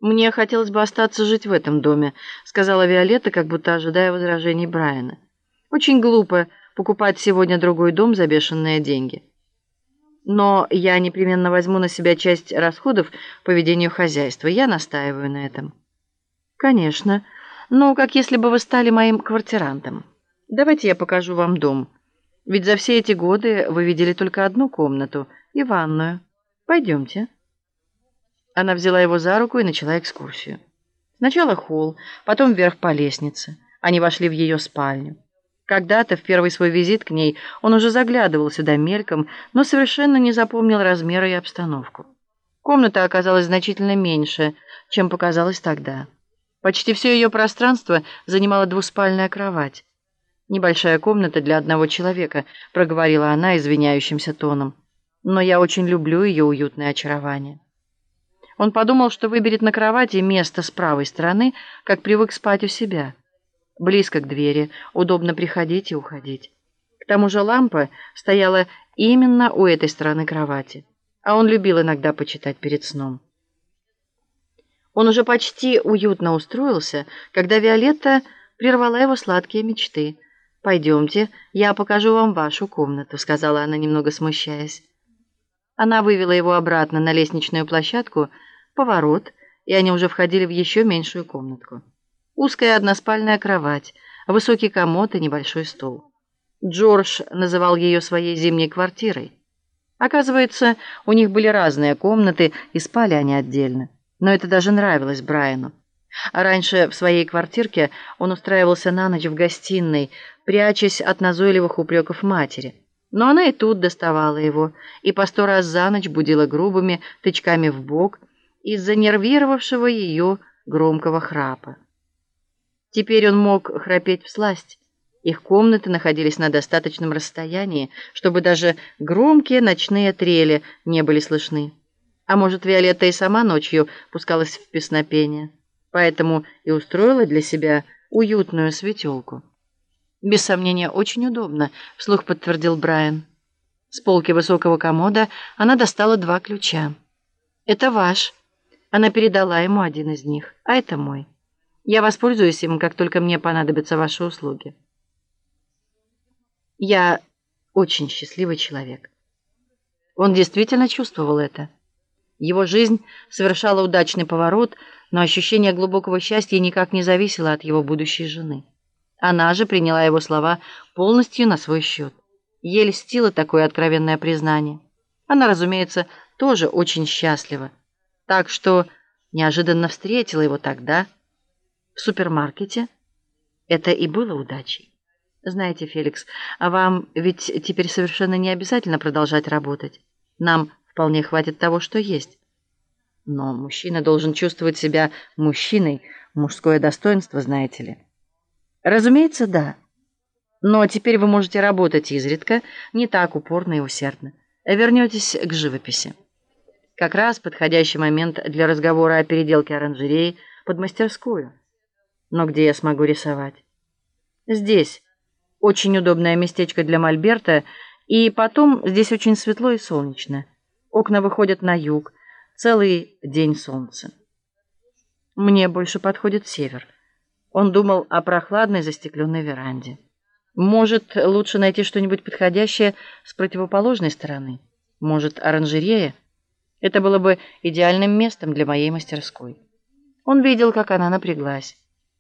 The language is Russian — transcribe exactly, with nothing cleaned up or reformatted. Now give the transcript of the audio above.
«Мне хотелось бы остаться жить в этом доме», — сказала Виолетта, как будто ожидая возражений Брайана. «Очень глупо покупать сегодня другой дом за бешеные деньги. Но я непременно возьму на себя часть расходов по ведению хозяйства. Я настаиваю на этом». «Конечно. Ну, как если бы вы стали моим квартирантом. Давайте я покажу вам дом. Ведь за все эти годы вы видели только одну комнату и ванную. Пойдемте». Она взяла его за руку и начала экскурсию. Сначала холл, потом вверх по лестнице. Они вошли в ее спальню. Когда-то, в первый свой визит к ней, он уже заглядывал сюда мельком, но совершенно не запомнил размеры и обстановку. Комната оказалась значительно меньше, чем показалось тогда. Почти все ее пространство занимала двуспальная кровать. «Небольшая комната для одного человека», — проговорила она извиняющимся тоном. «Но я очень люблю ее уютное очарование». Он подумал, что выберет на кровати место с правой стороны, как привык спать у себя. Близко к двери, удобно приходить и уходить. К тому же лампа стояла именно у этой стороны кровати, а он любил иногда почитать перед сном. Он уже почти уютно устроился, когда Виолетта прервала его сладкие мечты. «Пойдемте, я покажу вам вашу комнату», — сказала она, немного смущаясь. Она вывела его обратно на лестничную площадку, поворот, и они уже входили в еще меньшую комнатку. Узкая односпальная кровать, высокий комод и небольшой стол. Джордж называл ее своей зимней квартирой. Оказывается, у них были разные комнаты, и спали они отдельно. Но это даже нравилось Брайану. А раньше в своей квартирке он устраивался на ночь в гостиной, прячась от назойливых упреков матери. Но она и тут доставала его, и по сто раз за ночь будила грубыми тычками в бок из-за нервировавшего ее громкого храпа. Теперь он мог храпеть всласть. Их комнаты находились на достаточном расстоянии, чтобы даже громкие ночные трели не были слышны. А может, Виолетта и сама ночью пускалась в песнопение, поэтому и устроила для себя уютную светелку. «Без сомнения, очень удобно», — вслух подтвердил Брайан. С полки высокого комода она достала два ключа. «Это ваш». Она передала ему один из них, а это мой. Я воспользуюсь им, как только мне понадобятся ваши услуги. Я очень счастливый человек. Он действительно чувствовал это. Его жизнь совершала удачный поворот, но ощущение глубокого счастья никак не зависело от его будущей жены. Она же приняла его слова полностью на свой счет. Ей льстило такое откровенное признание. Она, разумеется, тоже очень счастлива. Так что неожиданно встретила его тогда, в супермаркете. Это и было удачей. Знаете, Феликс, а вам ведь теперь совершенно не обязательно продолжать работать. Нам вполне хватит того, что есть. Но мужчина должен чувствовать себя мужчиной, мужское достоинство, знаете ли. Разумеется, да. Но теперь вы можете работать изредка, не так упорно и усердно. Вернетесь к живописи. Как раз подходящий момент для разговора о переделке оранжереи под мастерскую. Но где я смогу рисовать? Здесь. Очень удобное местечко для мольберта, и потом здесь очень светло и солнечно. Окна выходят на юг, целый день солнца. Мне больше подходит север. Он думал о прохладной застекленной веранде. Может, лучше найти что-нибудь подходящее с противоположной стороны? Может, оранжерея? Это было бы идеальным местом для моей мастерской. Он видел, как она напряглась.